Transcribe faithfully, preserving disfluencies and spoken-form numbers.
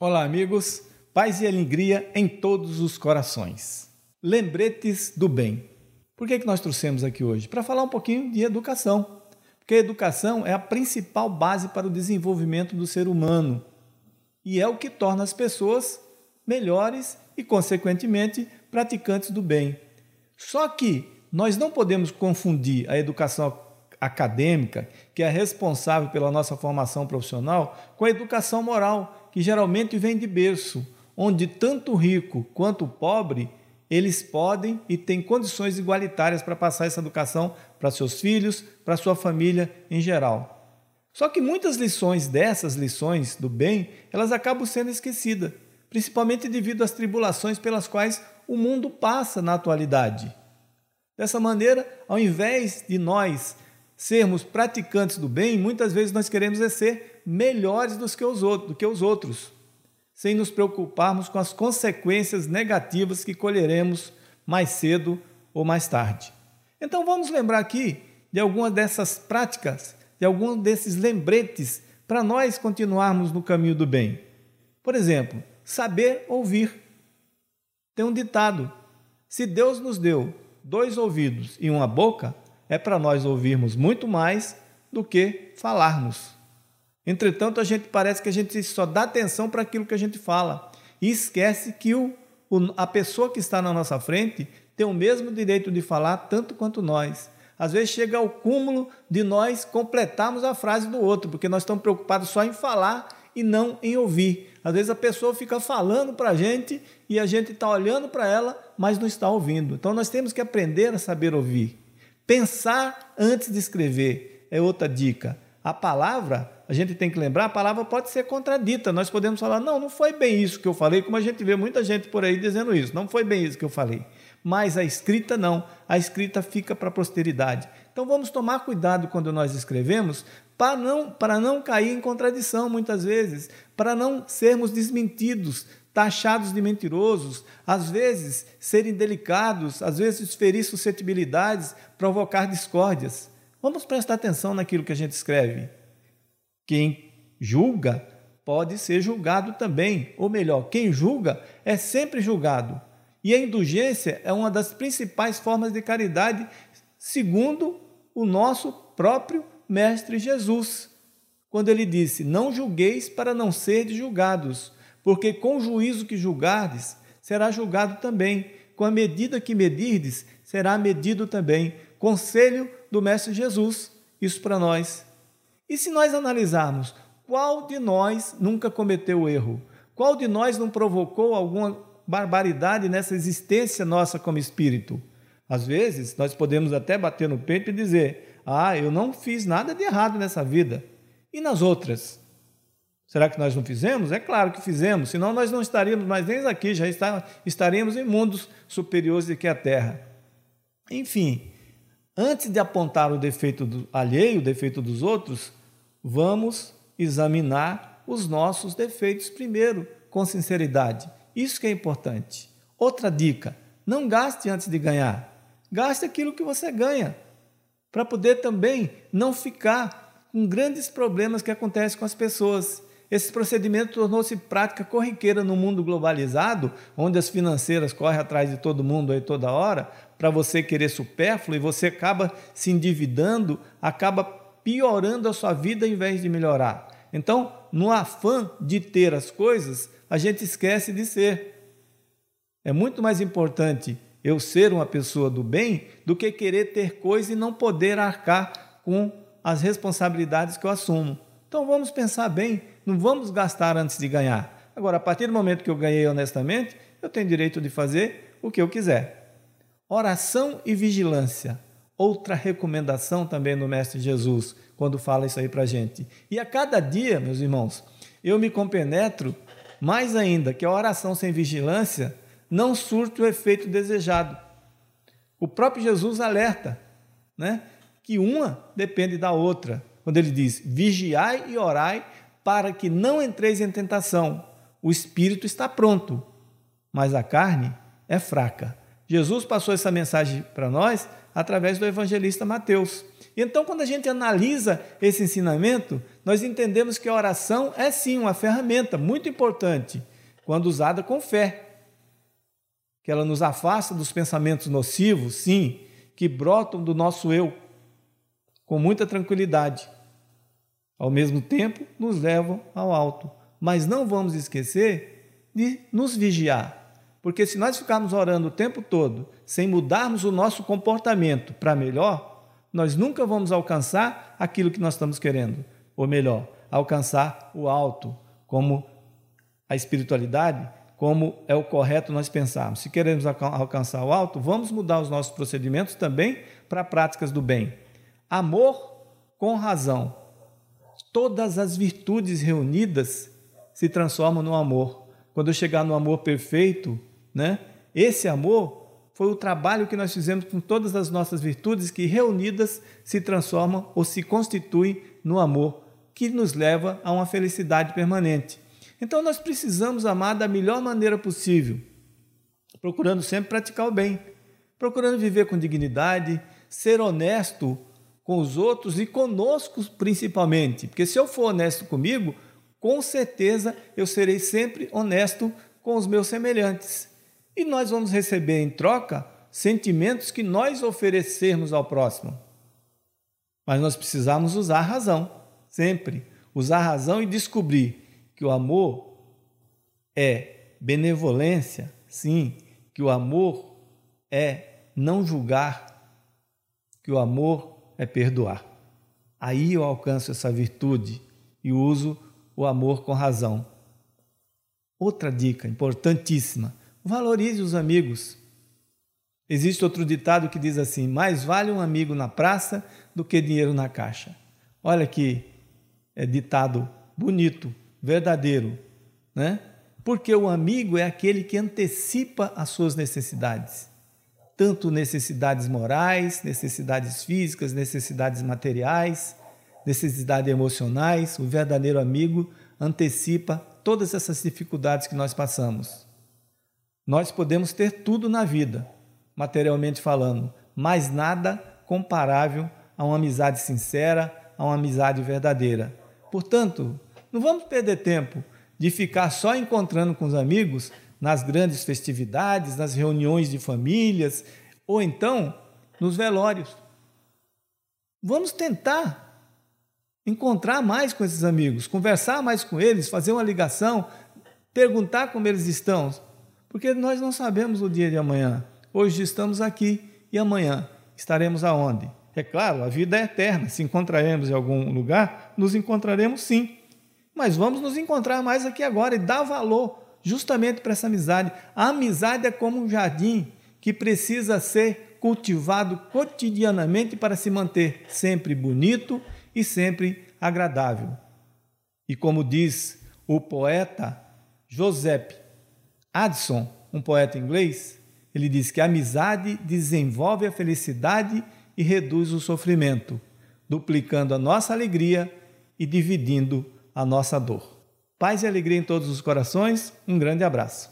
Olá, amigos, paz e alegria em todos os corações. Lembretes do bem. Por que que nós trouxemos aqui hoje? Para falar um pouquinho de educação, porque a educação é a principal base para o desenvolvimento do ser humano e é o que torna as pessoas melhores e, consequentemente, praticantes do bem. Só que nós não podemos confundir a educação acadêmica, que é responsável pela nossa formação profissional, com a educação moral, que geralmente vem de berço, onde tanto o rico quanto o pobre, eles podem e têm condições igualitárias para passar essa educação para seus filhos, para sua família em geral. Só que muitas lições dessas lições do bem, elas acabam sendo esquecidas, principalmente devido às tribulações pelas quais o mundo passa na atualidade. Dessa maneira, ao invés de nós sermos praticantes do bem, muitas vezes nós queremos é ser melhores do que os outros, do que os outros, sem nos preocuparmos com as consequências negativas que colheremos mais cedo ou mais tarde. Então vamos lembrar aqui de algumas dessas práticas, de alguns desses lembretes para nós continuarmos no caminho do bem. Por exemplo, saber ouvir. Tem um ditado: se Deus nos deu dois ouvidos e uma boca, é para nós ouvirmos muito mais do que falarmos. Entretanto, a gente parece que a gente só dá atenção para aquilo que a gente fala e esquece que o, o, a pessoa que está na nossa frente tem o mesmo direito de falar tanto quanto nós. Às vezes chega ao cúmulo de nós completarmos a frase do outro, porque nós estamos preocupados só em falar e não em ouvir. Às vezes a pessoa fica falando para a gente e a gente está olhando para ela, mas não está ouvindo. Então nós temos que aprender a saber ouvir. Pensar antes de escrever é outra dica. A palavra, a gente tem que lembrar, a palavra pode ser contradita. Nós podemos falar, não, não foi bem isso que eu falei, como a gente vê muita gente por aí dizendo isso. Não foi bem isso que eu falei. Mas a escrita não. A escrita fica para a posteridade. Então vamos tomar cuidado quando nós escrevemos para não, para não cair em contradição muitas vezes, para não sermos desmentidos, taxados de mentirosos, às vezes serem delicados, às vezes ferir suscetibilidades, provocar discórdias. Vamos prestar atenção naquilo que a gente escreve. Quem julga pode ser julgado também, ou melhor, quem julga é sempre julgado. E a indulgência é uma das principais formas de caridade, segundo o nosso próprio Mestre Jesus, quando ele disse: não julgueis para não serdes julgados, porque com o juízo que julgardes, será julgado também. Com a medida que medirdes, será medido também. Conselho do Mestre Jesus, isso para nós. E se nós analisarmos, qual de nós nunca cometeu erro? Qual de nós não provocou alguma barbaridade nessa existência nossa como espírito? Às vezes, nós podemos até bater no peito e dizer: ah, eu não fiz nada de errado nessa vida. E nas outras? Será que nós não fizemos? É claro que fizemos, senão nós não estaríamos mais nem aqui, já está, estaríamos em mundos superiores do que a Terra. Enfim, antes de apontar o defeito do alheio, o defeito dos outros, vamos examinar os nossos defeitos primeiro, com sinceridade. Isso que é importante. Outra dica: não gaste antes de ganhar. Gaste aquilo que você ganha, para poder também não ficar com grandes problemas que acontecem com as pessoas. Esse procedimento tornou-se prática corriqueira no mundo globalizado, onde as financeiras correm atrás de todo mundo aí toda hora, para você querer supérfluo, e você acaba se endividando, acaba piorando a sua vida em vez de melhorar. Então, no afã de ter as coisas, a gente esquece de ser. É muito mais importante eu ser uma pessoa do bem do que querer ter coisa e não poder arcar com as responsabilidades que eu assumo. Então vamos pensar bem, não vamos gastar antes de ganhar. Agora, a partir do momento que eu ganhei honestamente, eu tenho direito de fazer o que eu quiser. Oração e vigilância. Outra recomendação também do Mestre Jesus, quando fala isso aí para a gente. E a cada dia, meus irmãos, eu me compenetro mais ainda que a oração sem vigilância não surte o efeito desejado. O próprio Jesus alerta, né, que uma depende da outra, quando ele diz: vigiai e orai para que não entreis em tentação. O espírito está pronto, mas a carne é fraca. Jesus passou essa mensagem para nós através do evangelista Mateus. Então, quando a gente analisa esse ensinamento, nós entendemos que a oração é sim uma ferramenta muito importante quando usada com fé, que ela nos afasta dos pensamentos nocivos, sim, que brotam do nosso eu, com muita tranquilidade. Ao mesmo tempo, nos levam ao alto. Mas não vamos esquecer de nos vigiar, porque se nós ficarmos orando o tempo todo, sem mudarmos o nosso comportamento para melhor, nós nunca vamos alcançar aquilo que nós estamos querendo, ou melhor, alcançar o alto, como a espiritualidade, como é o correto nós pensarmos. Se queremos alcançar o alto, vamos mudar os nossos procedimentos também para práticas do bem. Amor com razão. Todas as virtudes reunidas se transformam no amor. Quando eu chegar no amor perfeito, né? Esse amor foi o trabalho que nós fizemos com todas as nossas virtudes que reunidas se transformam ou se constituem no amor, que nos leva a uma felicidade permanente. Então nós precisamos amar da melhor maneira possível, procurando sempre praticar o bem, procurando viver com dignidade, ser honesto com os outros e conosco principalmente, porque se eu for honesto comigo, com certeza eu serei sempre honesto com os meus semelhantes. E nós vamos receber em troca sentimentos que nós oferecermos ao próximo. Mas nós precisamos usar a razão, sempre. Usar a razão e descobrir que o amor é benevolência, sim, que o amor é não julgar, que o amor é perdoar. Aí eu alcanço essa virtude e uso o amor com razão. Outra dica importantíssima, valorize os amigos. Existe outro ditado que diz assim, mais vale um amigo na praça do que dinheiro na caixa. Olha que é ditado bonito, verdadeiro, né? Porque o amigo é aquele que antecipa as suas necessidades, tanto necessidades morais, necessidades físicas, necessidades materiais, necessidades emocionais. O verdadeiro amigo antecipa todas essas dificuldades que nós passamos. Nós podemos ter tudo na vida, materialmente falando, mas nada comparável a uma amizade sincera, a uma amizade verdadeira. Portanto, não vamos perder tempo de ficar só encontrando com os amigos nas grandes festividades, nas reuniões de famílias, ou então nos velórios. Vamos tentar encontrar mais com esses amigos, conversar mais com eles, fazer uma ligação, perguntar como eles estão, porque nós não sabemos o dia de amanhã. Hoje estamos aqui e amanhã estaremos aonde? É claro, a vida é eterna, se encontraremos em algum lugar, nos encontraremos sim. Mas vamos nos encontrar mais aqui agora e dar valor justamente para essa amizade. A amizade é como um jardim que precisa ser cultivado cotidianamente para se manter sempre bonito e sempre agradável. E como diz o poeta Joseph Addison, um poeta inglês, ele diz que a amizade desenvolve a felicidade e reduz o sofrimento, duplicando a nossa alegria e dividindo a nossa dor. Paz e alegria em todos os corações, um grande abraço.